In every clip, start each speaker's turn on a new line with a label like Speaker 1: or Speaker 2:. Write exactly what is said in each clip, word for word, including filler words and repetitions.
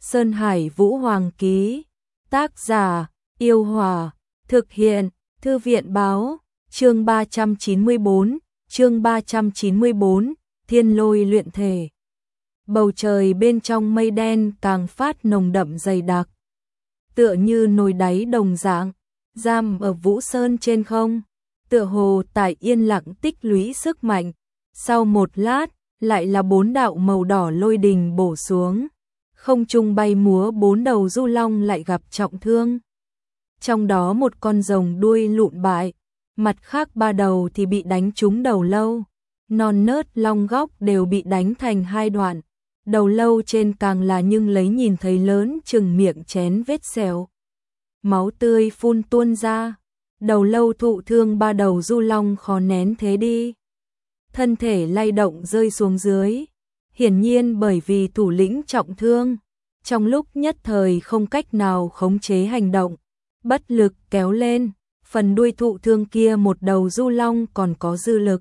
Speaker 1: Sơn Hải Vũ Hoàng ký. Tác giả: Yêu Hòa. Thực hiện: Thư viện báo. Chương ba trăm chín mươi tư, chương ba trăm chín mươi tư, Thiên Lôi luyện thể. Bầu trời bên trong mây đen càng phát nồng đậm dày đặc, tựa như nồi đáy đồng dạng, giam ở Vũ Sơn trên không, tựa hồ tại yên lặng tích lũy sức mạnh. Sau một lát, lại là bốn đạo màu đỏ lôi đình bổ xuống, không trung bay múa bốn đầu du long lại gặp trọng thương. Trong đó một con rồng đuôi lụn bại, mặt khác ba đầu thì bị đánh trúng đầu lâu, non nớt long góc đều bị đánh thành hai đoạn, đầu lâu trên càng là nhưng lấy nhìn thấy lớn chừng miệng chén vết sẹo. Máu tươi phun tuôn ra, đầu lâu thụ thương ba đầu du long khó nén thế đi. Thân thể lay động rơi xuống dưới, hiển nhiên bởi vì thủ lĩnh trọng thương, trong lúc nhất thời không cách nào khống chế hành động, bất lực kéo lên, phần đuôi thụ thương kia một đầu du long còn có dư lực.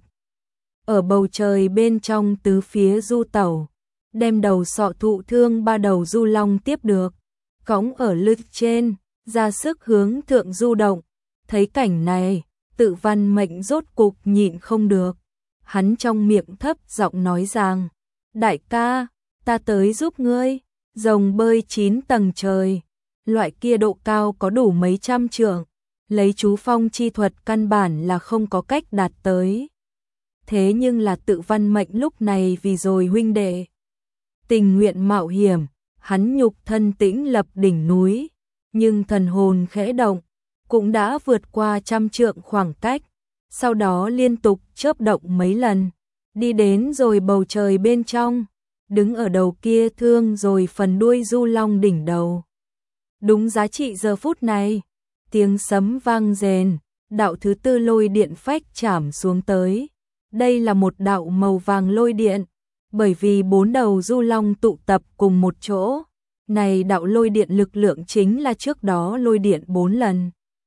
Speaker 1: Ở bầu trời bên trong tứ phía du tẩu, đem đầu sọ thụ thương ba đầu du long tiếp được, cõng ở lưng trên, ra sức hướng thượng du động. Thấy cảnh này, Tự Văn Mệnh rốt cục nhịn không được. Hắn trong miệng thấp giọng nói rằng, đại ca, ta tới giúp ngươi. Rồng bơi chín tầng trời, loại kia độ cao có đủ mấy trăm trượng, lấy chú phong chi thuật căn bản là không có cách đạt tới. Thế nhưng là Tự Văn Mệnh lúc này vì rồi huynh đệ tình nguyện mạo hiểm, hắn nhục thân tĩnh lập đỉnh núi, nhưng thần hồn khẽ động, cũng đã vượt qua trăm trượng khoảng cách, sau đó liên tục chớp động mấy lần, đi đến rồi bầu trời bên trong, đứng ở đầu kia thương rồi phần đuôi du long đỉnh đầu. Đúng giá trị giờ phút này, tiếng sấm vang rền, đạo thứ tư lôi điện phách chạm xuống tới. Đây là một đạo màu vàng lôi điện, bởi vì bốn đầu du long tụ tập cùng một chỗ, này đạo lôi điện lực lượng chính là trước đó lôi điện bốn lần.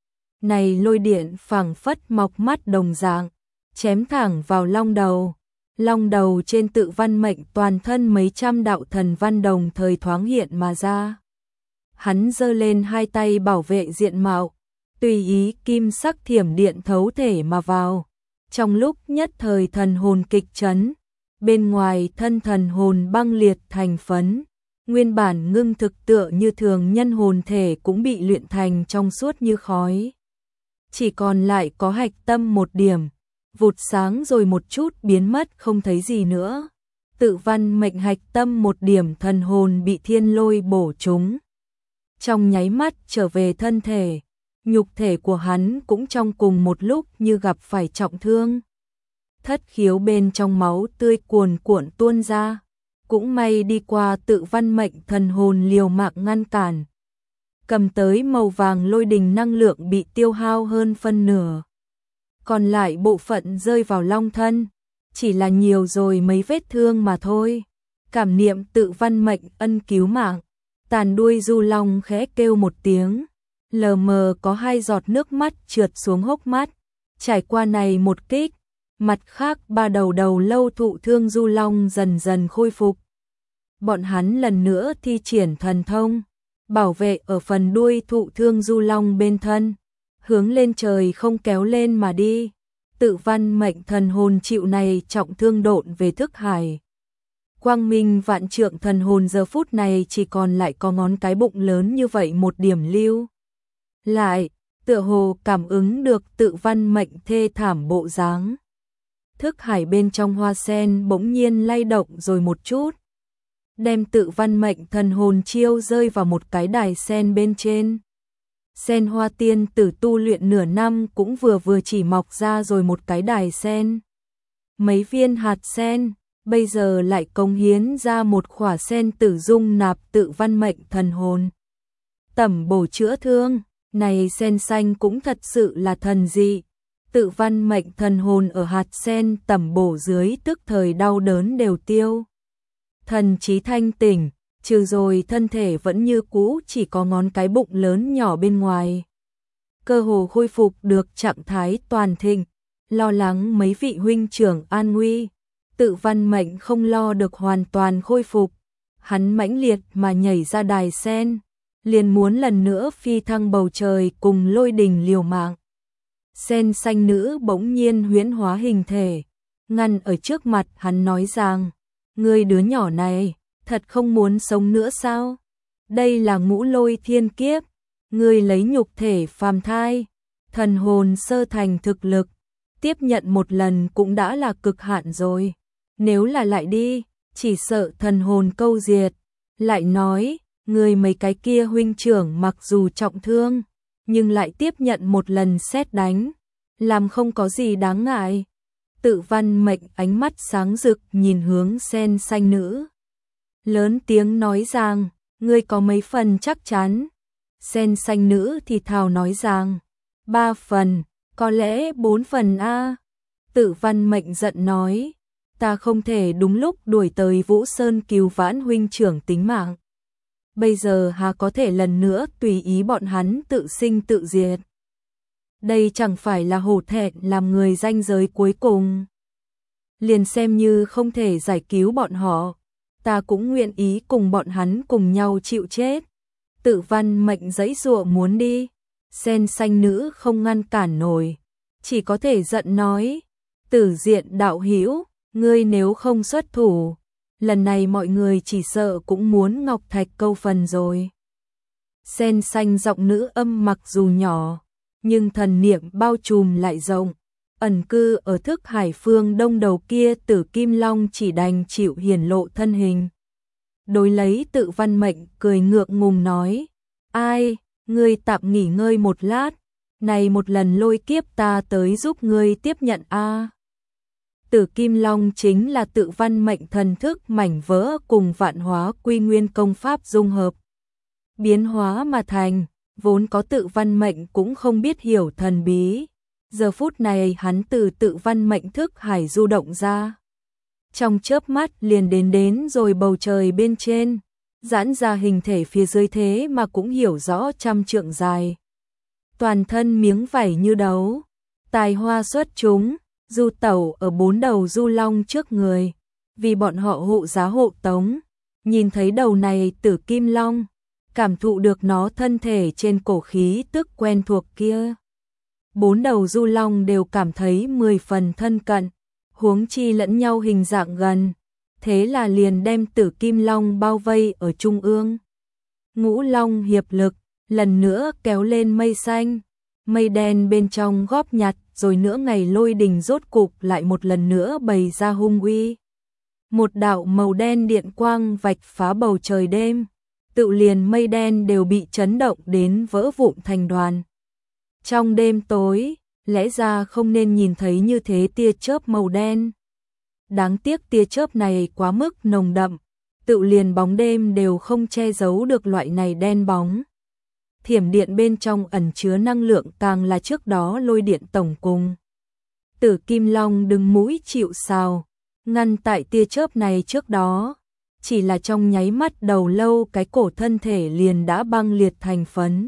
Speaker 1: Này lôi điện phảng phất mọc mắt đồng dạng, chém thẳng vào long đầu. Long đầu trên Tự Văn Mệnh toàn thân mấy trăm đạo thần văn đồng thời thoáng hiện mà ra. Hắn giơ lên hai tay bảo vệ diện mạo, tùy ý kim sắc thiểm điện thấu thể mà vào. Trong lúc nhất thời thần hồn kịch chấn, bên ngoài thân thần hồn băng liệt thành phấn, nguyên bản ngưng thực tựa như thường nhân hồn thể cũng bị luyện thành trong suốt như khói. Chỉ còn lại có hạch tâm một điểm, vụt sáng rồi một chút biến mất không thấy gì nữa. Tự Văn Mệnh hạch tâm một điểm thần hồn bị thiên lôi bổ trúng. Trong nháy mắt trở về thân thể, nhục thể của hắn cũng trong cùng một lúc như gặp phải trọng thương. Thất khiếu bên trong máu tươi cuồn cuộn tuôn ra, cũng may đi qua Tự Văn Mệnh thần hồn liều mạng ngăn cản. Cầm tới màu vàng lôi đình năng lượng bị tiêu hao hơn phân nửa. Còn lại bộ phận rơi vào long thân, chỉ là nhiều rồi mấy vết thương mà thôi. Cảm niệm Tự Văn Mệnh ân cứu mạng, tàn đuôi du long khẽ kêu một tiếng, lờ mờ có hai giọt nước mắt trượt xuống hốc mắt. Trải qua này một kích, mặt khác ba đầu đầu lâu thụ thương du long dần dần khôi phục. Bọn hắn lần nữa thi triển thần thông, bảo vệ ở phần đuôi thụ thương du long bên thân, hướng lên trời không kéo lên mà đi. Tự Văn Mệnh thần hồn chịu này trọng thương độn về thức hải. Quang minh vạn trượng thần hồn giờ phút này chỉ còn lại có ngón cái bụng lớn như vậy một điểm lưu lại, tựa hồ cảm ứng được Tự Văn Mệnh thê thảm bộ dáng. Thức hải bên trong hoa sen bỗng nhiên lay động rồi một chút, đem Tự Văn Mệnh thần hồn chiêu rơi vào một cái đài sen bên trên. Sen hoa tiên tử tu luyện nửa năm cũng vừa vừa chỉ mọc ra rồi một cái đài sen. Mấy viên hạt sen, bây giờ lại cống hiến ra một khỏa sen tử dung nạp Tự Văn Mệnh thần hồn. Tẩm bổ chữa thương, này sen xanh cũng thật sự là thần dị. Tự Văn Mệnh thần hồn ở hạt sen tẩm bổ dưới tức thời đau đớn đều tiêu. Thần trí thanh tỉnh, trừ rồi thân thể vẫn như cũ chỉ có ngón cái bụng lớn nhỏ bên ngoài. Cơ hồ khôi phục được trạng thái toàn thịnh, lo lắng mấy vị huynh trưởng an nguy. Tự Văn Mệnh không lo được hoàn toàn khôi phục. hắn mãnh liệt mà nhảy ra đài sen, liền muốn lần nữa phi thăng bầu trời cùng lôi đình liều mạng. Sen xanh nữ bỗng nhiên huyễn hóa hình thể, ngăn ở trước mặt hắn nói rằng, ngươi đứa nhỏ này, thật không muốn sống nữa sao? Đây là ngũ lôi thiên kiếp, ngươi lấy nhục thể phàm thai, thần hồn sơ thành thực lực, tiếp nhận một lần cũng đã là cực hạn rồi. Nếu là lại đi, chỉ sợ thần hồn câu diệt. Lại nói, người mấy cái kia huynh trưởng mặc dù trọng thương, nhưng lại tiếp nhận một lần sét đánh, làm không có gì đáng ngại. Tự Văn Mệnh ánh mắt sáng rực nhìn hướng sen xanh nữ. Lớn tiếng nói rằng, ngươi có mấy phần chắc chắn? Sen xanh nữ thì thào nói rằng, ba phần, có lẽ bốn phần a. Tự Văn Mệnh giận nói, ta không thể đúng lúc đuổi tới Vũ Sơn cứu vãn huynh trưởng tính mạng. Bây giờ hà có thể lần nữa tùy ý bọn hắn tự sinh tự diệt. Đây chẳng phải là hổ thẹn làm người ranh giới cuối cùng. Liền xem như không thể giải cứu bọn họ, ta cũng nguyện ý cùng bọn hắn cùng nhau chịu chết. Tự Văn Mệnh giãy giụa muốn đi, sen xanh nữ không ngăn cản nổi, chỉ có thể giận nói, Tử Diện đạo hữu, ngươi nếu không xuất thủ, lần này mọi người chỉ sợ cũng muốn ngọc thạch câu phần rồi. Sen xanh giọng nữ âm mặc dù nhỏ, nhưng thần niệm bao trùm lại rộng, ẩn cư ở thức hải phương đông đầu kia Tử Kim Long chỉ đành chịu hiển lộ thân hình. Đối lấy Tự Văn Mệnh cười ngượng ngùng nói, ai, ngươi tạm nghỉ ngơi một lát, này một lần lôi kiếp ta tới giúp ngươi tiếp nhận a. Tử Kim Long chính là Tự Văn Mệnh thần thức mảnh vỡ cùng vạn hóa quy nguyên công pháp dung hợp, biến hóa mà thành, vốn có Tự Văn Mệnh cũng không biết hiểu thần bí. Giờ phút này hắn từ Tự Văn Mệnh thức hải du động ra, trong chớp mắt liền đến đến rồi bầu trời bên trên, giãn ra hình thể phía dưới thế mà cũng hiểu rõ trăm trượng dài. Toàn thân miếng vảy như đấu, tài hoa xuất chúng, du tẩu ở bốn đầu du long trước người, vì bọn họ hộ giá hộ tống. Nhìn thấy đầu này Tử Kim Long, cảm thụ được nó thân thể trên cổ khí tức quen thuộc kia. Bốn đầu du long đều cảm thấy mười phần thân cận, huống chi lẫn nhau hình dạng gần, thế là liền đem Tử Kim Long bao vây ở trung ương. Ngũ Long hiệp lực, lần nữa kéo lên mây xanh, mây đen bên trong góp nhặt, rồi nữa ngày lôi đình rốt cục lại một lần nữa bày ra hung uy. Một đạo màu đen điện quang vạch phá bầu trời đêm, tự liền mây đen đều bị chấn động đến vỡ vụn thành đoàn. Trong đêm tối, lẽ ra không nên nhìn thấy như thế tia chớp màu đen. Đáng tiếc tia chớp này quá mức nồng đậm, tự liền bóng đêm đều không che giấu được loại này đen bóng. Thiểm điện bên trong ẩn chứa năng lượng càng là trước đó lôi điện tổng cùng. Tử Kim Long đứng mũi chịu sào, ngăn tại tia chớp này trước đó, chỉ là trong nháy mắt đầu lâu cái cổ thân thể liền đã băng liệt thành phấn.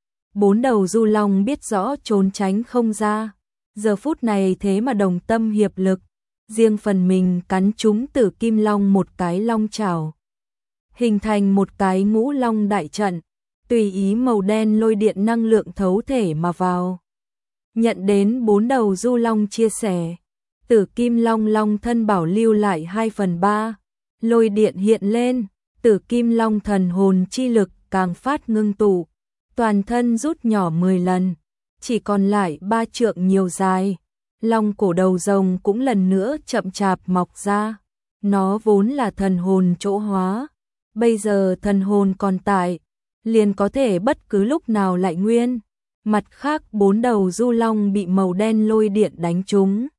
Speaker 1: Bốn đầu du long biết rõ trốn tránh không ra, giờ phút này thế mà đồng tâm hiệp lực, riêng phần mình cắn trúng Tử Kim Long một cái long chảo, hình thành một cái ngũ long đại trận, tùy ý màu đen lôi điện năng lượng thấu thể mà vào. Nhận đến bốn đầu du long chia sẻ, Tử Kim Long long thân bảo lưu lại hai phần ba, lôi điện hiện lên, Tử Kim Long thần hồn chi lực càng phát ngưng tụ, toàn thân rút nhỏ mười lần, chỉ còn lại ba trượng nhiều dài. Long cổ đầu rồng cũng lần nữa chậm chạp mọc ra, nó vốn là thần hồn chỗ hóa, bây giờ thần hồn còn tại, liền có thể bất cứ lúc nào lại nguyên. Mặt khác bốn đầu du long bị màu đen lôi điện đánh trúng,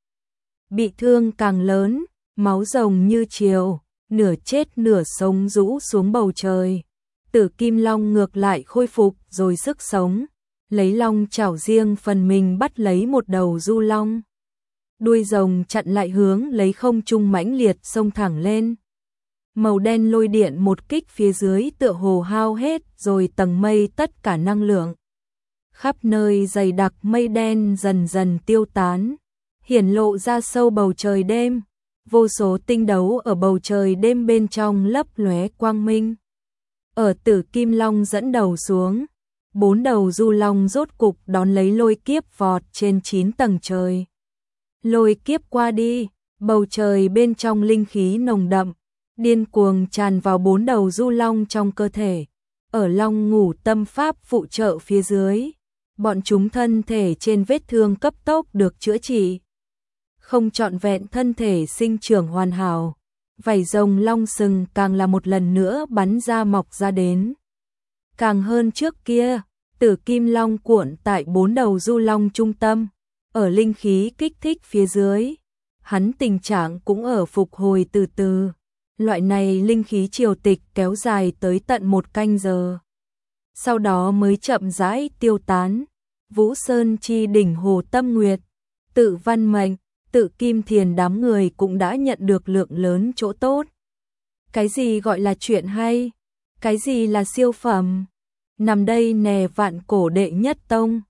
Speaker 1: bị thương càng lớn, máu rồng như triều, nửa chết nửa sống rũ xuống bầu trời. Tử Kim Long ngược lại khôi phục rồi sức sống, lấy long chảo riêng phần mình bắt lấy một đầu du long. Đuôi rồng chặn lại hướng lấy không trung mãnh liệt xông thẳng lên. Màu đen lôi điện một kích phía dưới tựa hồ hao hết rồi tầng mây tất cả năng lượng. Khắp nơi dày đặc mây đen dần dần tiêu tán, hiển lộ ra sâu bầu trời đêm, vô số tinh đấu ở bầu trời đêm bên trong lấp lóe quang minh. Ở Tử Kim Long dẫn đầu xuống, bốn đầu du long rốt cục đón lấy lôi kiếp vọt trên chín tầng trời. Lôi kiếp qua đi, bầu trời bên trong linh khí nồng đậm, điên cuồng tràn vào bốn đầu du long trong cơ thể. Ở Long Ngủ Tâm Pháp phụ trợ phía dưới, bọn chúng thân thể trên vết thương cấp tốc được chữa trị. Không trọn vẹn thân thể sinh trưởng hoàn hảo, vảy rồng long sừng càng là một lần nữa bắn ra mọc ra đến. Càng hơn trước kia, Tử Kim Long cuộn tại bốn đầu du long trung tâm, ở linh khí kích thích phía dưới, hắn tình trạng cũng ở phục hồi từ từ. Loại này linh khí triều tịch kéo dài tới tận một canh giờ. Sau đó mới chậm rãi tiêu tán. Vũ Sơn chi đỉnh Hồ Tâm Nguyệt, Tự Văn Mệnh, Tự Kim Thiền đám người cũng đã nhận được lượng lớn chỗ tốt. Cái gì gọi là chuyện hay? Cái gì là siêu phẩm? Nằm đây nè Vạn Cổ đệ nhất tông,